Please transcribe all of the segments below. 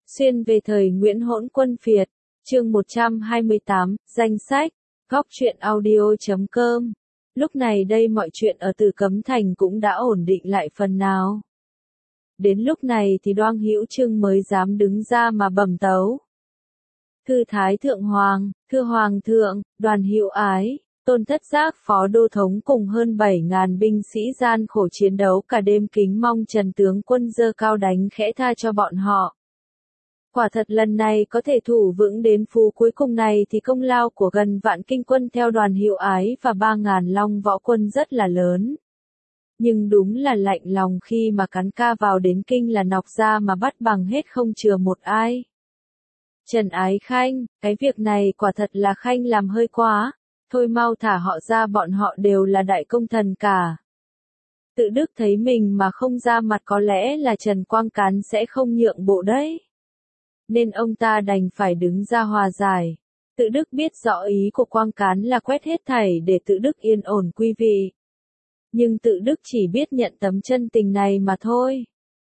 Xuyên về thời Nguyễn Hỗn Quân Việt, chương 128, danh sách, góc truyện audio.com. Lúc này đây mọi chuyện ở Tử Cấm Thành cũng đã ổn định lại phần nào. Đến lúc này thì Đoan Hữu Trưng mới dám đứng ra mà bẩm tấu. Thưa Thái Thượng Hoàng, thưa Hoàng thượng, Đoàn Hữu Ái, Tôn Thất Giác Phó Đô Thống cùng hơn 7.000 binh sĩ gian khổ chiến đấu cả đêm, kính mong Trần tướng quân giơ cao đánh khẽ tha cho bọn họ. Quả thật lần này có thể thủ vững đến phú cuối cùng này thì công lao của gần vạn kinh quân theo Đoàn Hữu Ái và 3.000 long võ quân rất là lớn. Nhưng đúng là lạnh lòng khi mà cắn ca vào đến kinh là nọc ra mà bắt bằng hết không chừa một ai. Trần Ái Khanh, cái việc này quả thật là Khanh làm hơi quá, thôi mau thả họ ra, bọn họ đều là đại công thần cả. Tự Đức thấy mình mà không ra mặt có lẽ là Trần Quang Cán sẽ không nhượng bộ đấy. Nên ông ta đành phải đứng ra hòa giải. Tự Đức biết rõ ý của Quang Cán là quét hết thảy để Tự Đức yên ổn quy vị. Nhưng Tự Đức chỉ biết nhận tấm chân tình này mà thôi.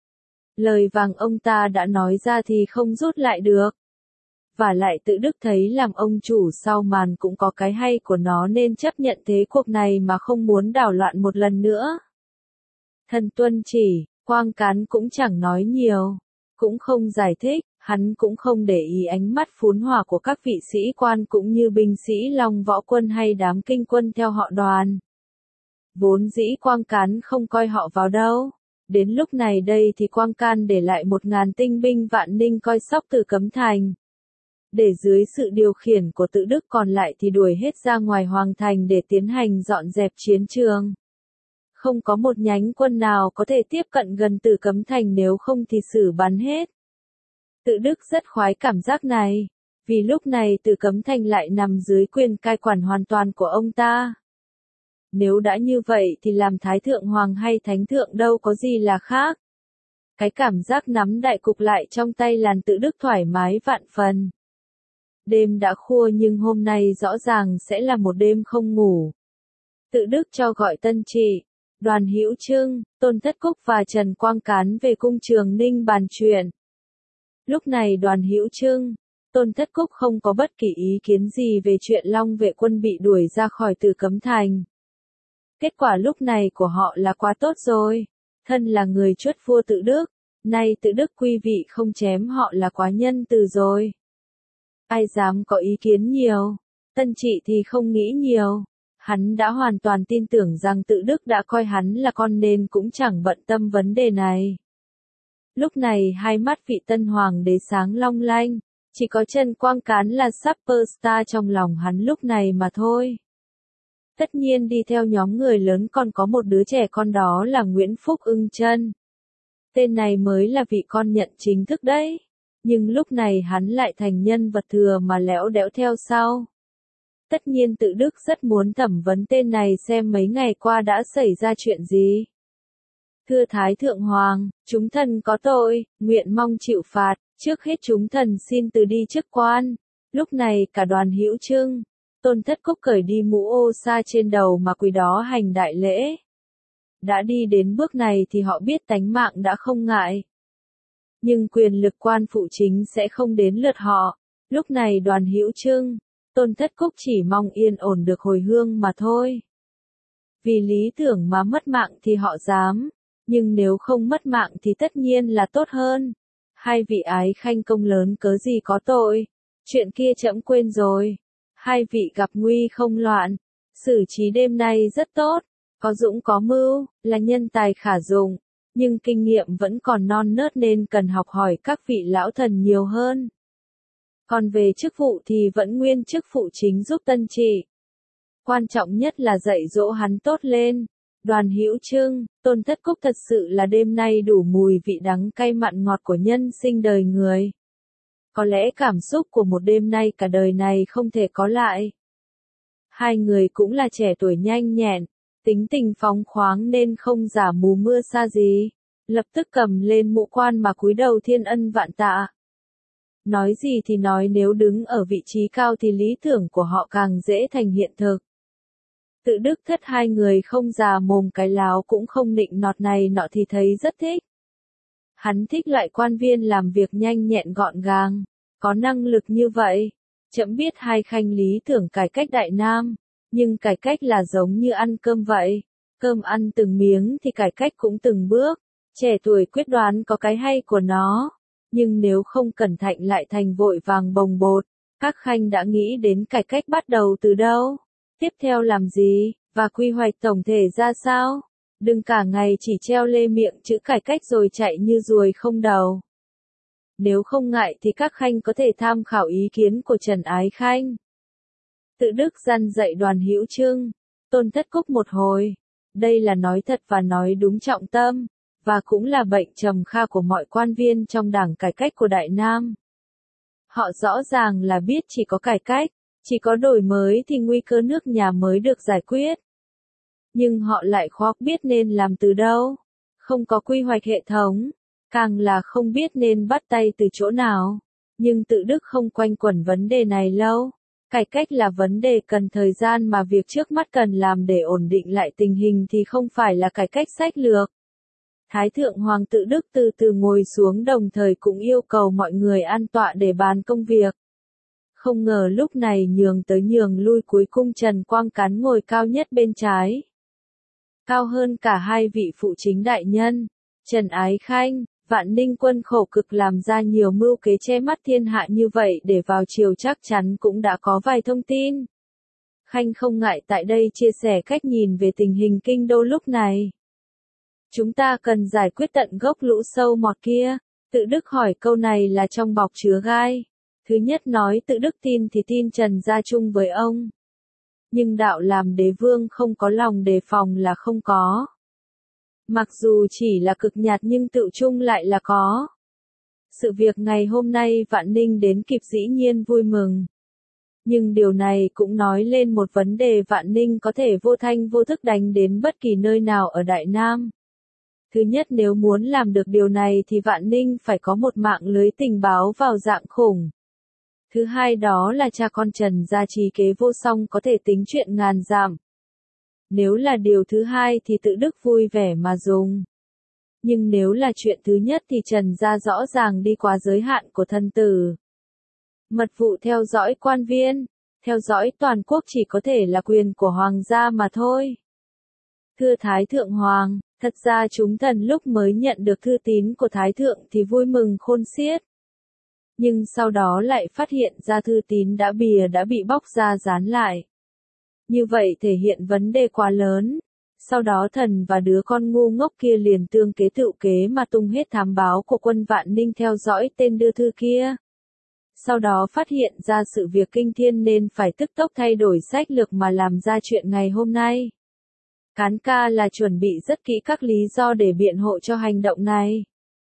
Lời vàng ông ta đã nói ra thì không rút lại được. Và lại Tự Đức thấy làm ông chủ sau màn cũng có cái hay của nó nên chấp nhận thế cuộc này mà không muốn đảo loạn một lần nữa. Thần tuân chỉ, Quang Cán cũng chẳng nói nhiều, cũng không giải thích, hắn cũng không để ý ánh mắt phún hỏa của các vị sĩ quan cũng như binh sĩ Long Võ Quân hay đám kinh quân theo họ Đoàn. Vốn dĩ Quang Cán không coi họ vào đâu. Đến lúc này đây thì Quang Can để lại 1.000 tinh binh Vạn Ninh coi sóc Tử Cấm Thành. Để dưới sự điều khiển của Tự Đức còn lại thì đuổi hết ra ngoài hoàng thành để tiến hành dọn dẹp chiến trường. Không có một nhánh quân nào có thể tiếp cận gần Tử Cấm Thành, nếu không thì xử bắn hết. Tự Đức rất khoái cảm giác này, vì lúc này Tử Cấm Thành lại nằm dưới quyền cai quản hoàn toàn của ông ta. Nếu đã như vậy thì làm Thái Thượng Hoàng hay Thánh Thượng đâu có gì là khác. Cái cảm giác nắm đại cục lại trong tay làm Tự Đức thoải mái vạn phần. Đêm đã khuya nhưng hôm nay rõ ràng sẽ là một đêm không ngủ. Tự Đức cho gọi Tân Trị, Đoàn Hữu Trưng, Tôn Thất Cúc và Trần Quang Cán về cung Trường Ninh bàn chuyện. Lúc này Đoàn Hữu Trưng, Tôn Thất Cúc không có bất kỳ ý kiến gì về chuyện Long Vệ quân bị đuổi ra khỏi Tử Cấm Thành. Kết quả lúc này của họ là quá tốt rồi. Thân là người chuất vua Tự Đức, nay Tự Đức quy vị không chém họ là quá nhân từ rồi. Ai dám có ý kiến nhiều. Tân Trị thì không nghĩ nhiều. Hắn đã hoàn toàn tin tưởng rằng Tự Đức đã coi hắn là con nên cũng chẳng bận tâm vấn đề này. Lúc này hai mắt vị tân hoàng đế sáng long lanh, chỉ có Trần Quang Cán là superstar trong lòng hắn lúc này mà thôi. Tất nhiên đi theo nhóm người lớn còn có một đứa trẻ con, đó là Nguyễn Phúc Ưng Trân. Tên này mới là vị con nhận chính thức đấy. Nhưng lúc này hắn lại thành nhân vật thừa mà lẽo đẽo theo sau. Tất nhiên Tự Đức rất muốn thẩm vấn tên này xem mấy ngày qua đã xảy ra chuyện gì. Thưa Thái Thượng Hoàng, chúng thần có tội, nguyện mong chịu phạt, trước hết chúng thần xin từ đi chức quan. Lúc này cả Đoàn Hữu Trưng, Tôn Thất Cúc cởi đi mũ ô sa trên đầu mà quỳ đó hành đại lễ. Đã đi đến bước này thì họ biết tánh mạng đã không ngại. Nhưng quyền lực quan phụ chính sẽ không đến lượt họ. Lúc này Đoàn Hữu Trưng, Tôn Thất Cúc chỉ mong yên ổn được hồi hương mà thôi. Vì lý tưởng mà mất mạng thì họ dám, nhưng nếu không mất mạng thì tất nhiên là tốt hơn. Hai vị ái khanh công lớn cớ gì có tội, chuyện kia trẫm quên rồi. Hai vị gặp nguy không loạn, xử trí đêm nay rất tốt, có dũng có mưu, là nhân tài khả dụng. Nhưng kinh nghiệm vẫn còn non nớt nên cần học hỏi các vị lão thần nhiều hơn. Còn về chức vụ thì vẫn nguyên chức phụ chính giúp Tân Trị. Quan trọng nhất là dạy dỗ hắn tốt lên. Đoàn Hữu Trưng, Tôn Thất Cúc, thật sự là đêm nay đủ mùi vị đắng cay mặn ngọt của nhân sinh đời người. Có lẽ cảm xúc của một đêm nay cả đời này không thể có lại. Hai người cũng là trẻ tuổi nhanh nhẹn, tính tình phóng khoáng nên không giả mù mưa sa gì. Lập tức cầm lên mũ quan mà cúi đầu thiên ân vạn tạ. Nói gì thì nói, nếu đứng ở vị trí cao thì lý tưởng của họ càng dễ thành hiện thực. Tự Đức Thất hai người không già mồm cái láo cũng không nịnh nọt này nọ thì thấy rất thích. Hắn thích loại quan viên làm việc nhanh nhẹn gọn gàng, có năng lực như vậy. Trẫm biết hai khanh lý tưởng cải cách Đại Nam, nhưng cải cách là giống như ăn cơm vậy. Cơm ăn từng miếng thì cải cách cũng từng bước. Trẻ tuổi quyết đoán có cái hay của nó, nhưng nếu không cẩn thận lại thành vội vàng bồng bột. Các khanh đã nghĩ đến cải cách bắt đầu từ đâu? Tiếp theo làm gì? Và quy hoạch tổng thể ra sao? Đừng cả ngày chỉ treo lê miệng chữ cải cách rồi chạy như ruồi không đầu. Nếu không ngại thì các khanh có thể tham khảo ý kiến của Trần Ái Khanh. Tự Đức răn dạy Đoàn Hữu Trưng, Tôn Thất Cúc một hồi. Đây là nói thật và nói đúng trọng tâm, và cũng là bệnh trầm kha của mọi quan viên trong đảng cải cách của Đại Nam. Họ rõ ràng là biết chỉ có cải cách, chỉ có đổi mới thì nguy cơ nước nhà mới được giải quyết. Nhưng họ lại khó biết nên làm từ đâu, không có quy hoạch hệ thống, càng là không biết nên bắt tay từ chỗ nào. Nhưng Tự Đức không quanh quẩn vấn đề này lâu. Cải cách là vấn đề cần thời gian mà việc trước mắt cần làm để ổn định lại tình hình thì không phải là cải cách sách lược. Thái Thượng Hoàng Tự Đức từ từ ngồi xuống đồng thời cũng yêu cầu mọi người an tọa để bàn công việc. Không ngờ lúc này nhường tới nhường lui cuối cùng Trần Quang Cán ngồi cao nhất bên trái. Cao hơn cả hai vị phụ chính đại nhân, Trần Ái Khanh, Vạn Ninh Quân khổ cực làm ra nhiều mưu kế che mắt thiên hạ như vậy để vào chiều chắc chắn cũng đã có vài thông tin. Khanh không ngại tại đây chia sẻ cách nhìn về tình hình kinh đô lúc này. Chúng ta cần giải quyết tận gốc lũ sâu mọt kia. Tự Đức hỏi câu này là trong bọc chứa gai. Thứ nhất nói Tự Đức tin thì tin Trần gia chung với ông. Nhưng đạo làm đế vương không có lòng đề phòng là không có. Mặc dù chỉ là cực nhạt nhưng tự chung lại là có. Sự việc ngày hôm nay Vạn Ninh đến kịp dĩ nhiên vui mừng. Nhưng điều này cũng nói lên một vấn đề Vạn Ninh có thể vô thanh vô thức đánh đến bất kỳ nơi nào ở Đại Nam. Thứ nhất nếu muốn làm được điều này thì Vạn Ninh phải có một mạng lưới tình báo vào dạng khủng. Thứ hai đó là cha con Trần gia trí kế vô song có thể tính chuyện ngàn dặm. Nếu là điều thứ hai thì Tự Đức vui vẻ mà dùng. Nhưng nếu là chuyện thứ nhất thì Trần gia rõ ràng đi quá giới hạn của thân tử. Mật vụ theo dõi quan viên, theo dõi toàn quốc chỉ có thể là quyền của hoàng gia mà thôi. Thưa Thái Thượng Hoàng, thật ra chúng thần lúc mới nhận được thư tín của Thái Thượng thì vui mừng khôn xiết. Nhưng sau đó lại phát hiện ra thư tín đã bị bóc ra dán lại. Như vậy thể hiện vấn đề quá lớn. Sau đó thần và đứa con ngu ngốc kia liền tương kế tựu kế mà tung hết thám báo của quân Vạn Ninh theo dõi tên đưa thư kia. Sau đó phát hiện ra sự việc kinh thiên nên phải tức tốc thay đổi sách lược mà làm ra chuyện ngày hôm nay. Cán ca là chuẩn bị rất kỹ các lý do để biện hộ cho hành động này.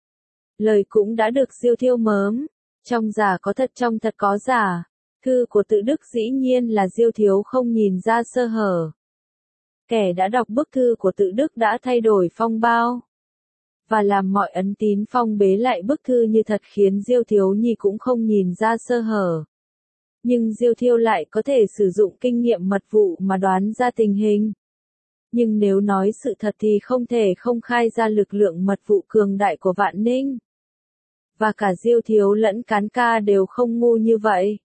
Lời cũng đã được Diêu Thiêu mớm. Trong giả có thật trong thật có giả. Thư của Tự Đức dĩ nhiên là Diêu Thiếu không nhìn ra sơ hở. Kẻ đã đọc bức thư của Tự Đức đã thay đổi phong bao. Và làm mọi ấn tín phong bế lại bức thư như thật khiến Diêu Thiếu Nhi cũng không nhìn ra sơ hở. Nhưng Diêu Thiêu lại có thể sử dụng kinh nghiệm mật vụ mà đoán ra tình hình. Nhưng nếu nói sự thật thì không thể không khai ra lực lượng mật vụ cường đại của Vạn Ninh. Và cả Diêu Thiếu lẫn Cán ca đều không ngu như vậy.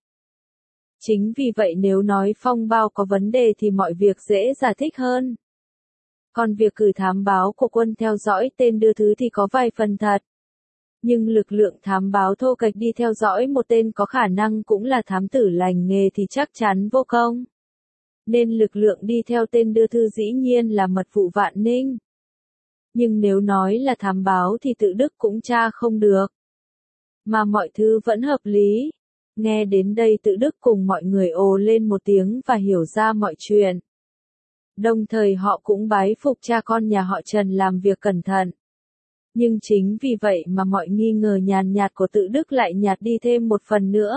Chính vì vậy nếu nói phong bao có vấn đề thì mọi việc dễ giải thích hơn. Còn việc cử thám báo của quân theo dõi tên đưa thứ thì có vài phần thật. Nhưng lực lượng thám báo thô kệch đi theo dõi một tên có khả năng cũng là thám tử lành nghề thì chắc chắn vô công. Nên lực lượng đi theo tên đưa thư dĩ nhiên là mật vụ Vạn Ninh. Nhưng nếu nói là thám báo thì Tự Đức cũng tra không được. Mà mọi thứ vẫn hợp lý. Nghe đến đây Tự Đức cùng mọi người ồ lên một tiếng và hiểu ra mọi chuyện. Đồng thời họ cũng bái phục cha con nhà họ Trần làm việc cẩn thận. Nhưng chính vì vậy mà mọi nghi ngờ nhàn nhạt của Tự Đức lại nhạt đi thêm một phần nữa.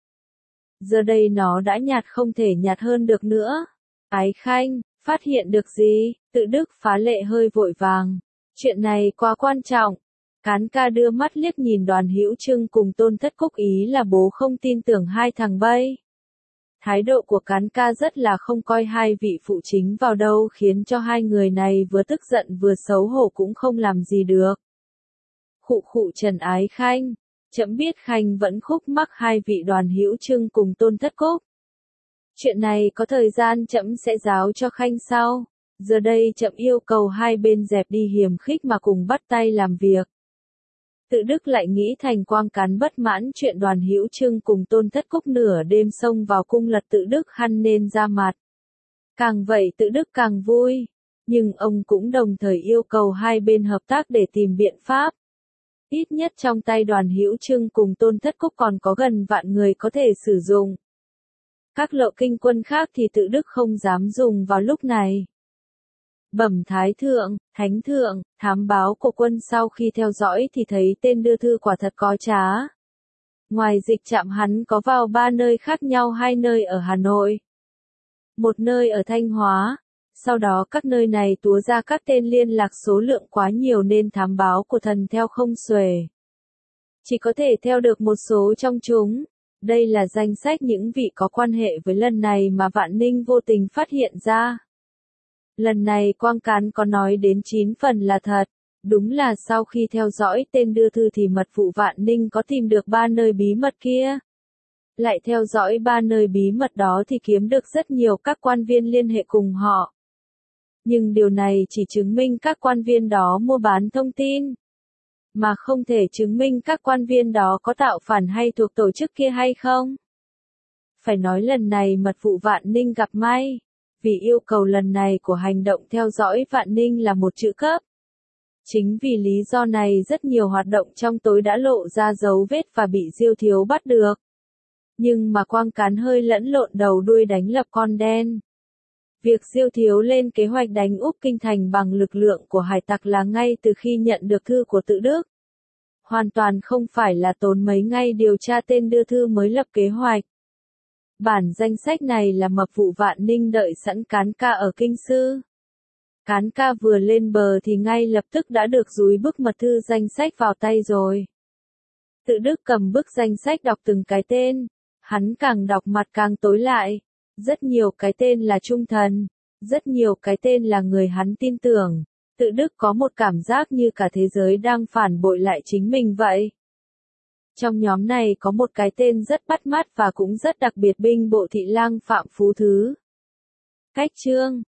Giờ đây nó đã nhạt không thể nhạt hơn được nữa. Ái Khanh, phát hiện được gì? Tự Đức phá lệ hơi vội vàng. Chuyện này quá quan trọng. Cán ca đưa mắt liếc nhìn Đoàn Hữu Trưng cùng Tôn Thất Cúc ý là bố không tin tưởng hai thằng bay. Thái độ của Cán ca rất là không coi hai vị phụ chính vào đâu khiến cho hai người này vừa tức giận vừa xấu hổ cũng không làm gì được. Khụ khụ Trần Ái Khanh, trẫm biết Khanh vẫn khúc mắc hai vị Đoàn Hữu Trưng cùng Tôn Thất Cúc. Chuyện này có thời gian trẫm sẽ giáo cho Khanh sau. Giờ đây trẫm yêu cầu hai bên dẹp đi hiềm khích mà cùng bắt tay làm việc. Tự Đức lại nghĩ Thành Quang Cán bất mãn chuyện Đoàn Hữu Trưng cùng Tôn Thất Cúc nửa đêm xông vào cung lật Tự Đức hăn nên ra mặt. Càng vậy Tự Đức càng vui, nhưng ông cũng đồng thời yêu cầu hai bên hợp tác để tìm biện pháp. Ít nhất trong tay Đoàn Hữu Trưng cùng Tôn Thất Cúc còn có gần vạn người có thể sử dụng. Các lộ kinh quân khác thì Tự Đức không dám dùng vào lúc này. Bẩm Thái Thượng, Thánh Thượng, thám báo của quân sau khi theo dõi thì thấy tên đưa thư quả thật có trá. Ngoài dịch trạm hắn có vào 3 nơi khác nhau, 2 nơi ở Hà Nội, 1 nơi ở Thanh Hóa. Sau đó các nơi này túa ra các tên liên lạc số lượng quá nhiều nên thám báo của thần theo không xuể. Chỉ có thể theo được một số trong chúng. Đây là danh sách những vị có quan hệ với lần này mà Vạn Ninh vô tình phát hiện ra. Lần này Quang Cán có nói đến 9 phần là thật. Đúng là sau khi theo dõi tên đưa thư thì mật vụ Vạn Ninh có tìm được 3 nơi bí mật kia. Lại theo dõi 3 nơi bí mật đó thì kiếm được rất nhiều các quan viên liên hệ cùng họ. Nhưng điều này chỉ chứng minh các quan viên đó mua bán thông tin, mà không thể chứng minh các quan viên đó có tạo phản hay thuộc tổ chức kia hay không. Phải nói lần này mật vụ Vạn Ninh gặp may, vì yêu cầu lần này của hành động theo dõi Vạn Ninh là một chữ cấp. Chính vì lý do này rất nhiều hoạt động trong tối đã lộ ra dấu vết và bị Diêu Thiếu bắt được. Nhưng mà Quang Cán hơi lẫn lộn đầu đuôi đánh lập con đen. Việc Diêu Thiếu lên kế hoạch đánh úp kinh thành bằng lực lượng của hải tặc là ngay từ khi nhận được thư của Tự Đức. Hoàn toàn không phải là tốn mấy ngày điều tra tên đưa thư mới lập kế hoạch. Bản danh sách này là mật vụ Vạn Ninh đợi sẵn Cán Ca ở Kinh Sư. Cán Ca vừa lên bờ thì ngay lập tức đã được dúi bức mật thư danh sách vào tay rồi. Tự Đức cầm bức danh sách đọc từng cái tên, hắn càng đọc mặt càng tối lại. Rất nhiều cái tên là trung thần, rất nhiều cái tên là người hắn tin tưởng. Tự Đức có một cảm giác như cả thế giới đang phản bội lại chính mình vậy. Trong nhóm này có một cái tên rất bắt mắt và cũng rất đặc biệt, binh bộ thị lang Phạm Phú Thứ. Cách chương